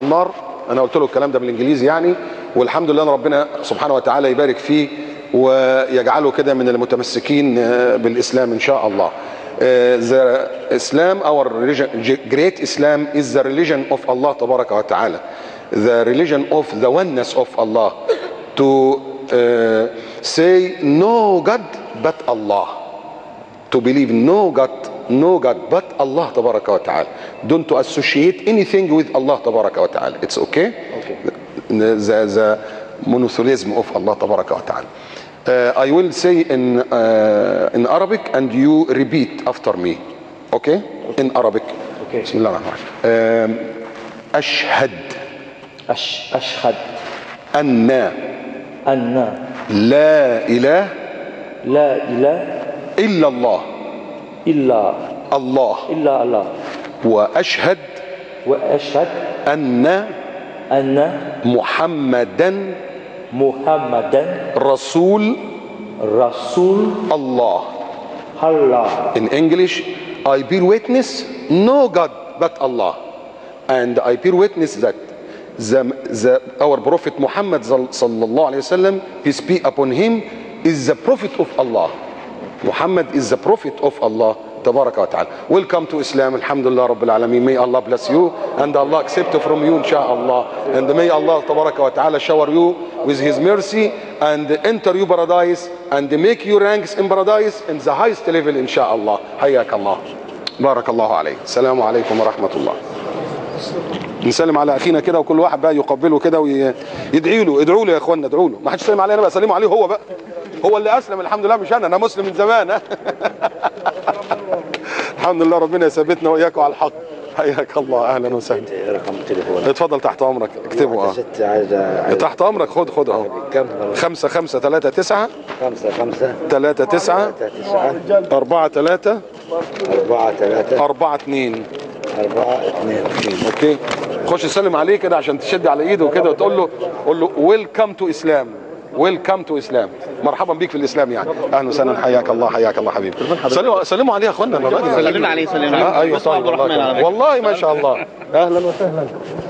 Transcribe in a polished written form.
النار. انا قلت له الكلام ده بالانجليزي يعني، والحمد لله ان ربنا سبحانه وتعالى يبارك فيه ويجعله كده من المتمسكين بالاسلام ان شاء الله. The Islam, our religion, great Islam is the religion of Allah تبارك وتعالى. The religion of the oneness of Allah. To say no God but Allah. To believe no God but Allah تبارك وتعالى. Don't to associate anything with Allah تبارك وتعالى. It's okay? Okay. The monotheism of Allah تبارك وتعالى. I will say in Arabic and you repeat after me. Okay? In Arabic. Okay. بسم الله الرحمن الرحيم. أشهد أن لا إله إلا الله وأشهد أن محمدا رسول الله. In English, I bear witness no God but Allah, and I bear witness that our Prophet Muhammad sallallahu alaihi wasallam, peace be upon him, is the Prophet of Allah. Muhammad is the Prophet of Allah تبارك وتعالى. Welcome to Islam. Alhamdulillah Rabbil Alameen. May Allah bless you and Allah accept from you inshallah, and may Allah تبارك وتعالى shower you with his mercy and enter you paradise and make you ranks in paradise in the highest level inshallah. حياك الله. بارك الله عليك. السلام عليكم ورحمة الله. نسلم على اخينا كده وكل واحد بقى يقبله كده ويدعي له. ادعوا له يا اخوانا، ادعوا له. ما حدش سلم عليه، انا بقى سلموا عليه هو بقى. هو اللي اسلم الحمد لله، مش انا مسلم من زمان. الحمد لله ربنا يثبتنا واياكم على الحق. حياك الله. اهلا وسهلا. رقم التليفون اتفضل تحت امرك. اكتبه. تحت امرك. خد اهو. 5539 43 42. اوكي. خش سلم عليه كده عشان تشد على ايده كده وتقول له، قول له ويلكم تو اسلام. ويلكم تو اسلام. مرحبا بيك في الاسلام يعني. اهلا وسهلا. حياك الله. حياك الله حبيبي. سلموا عليه يا اخوانا. سلمنا عليه. ايوه طيب. والله ما شاء الله. اهلا وسهلا.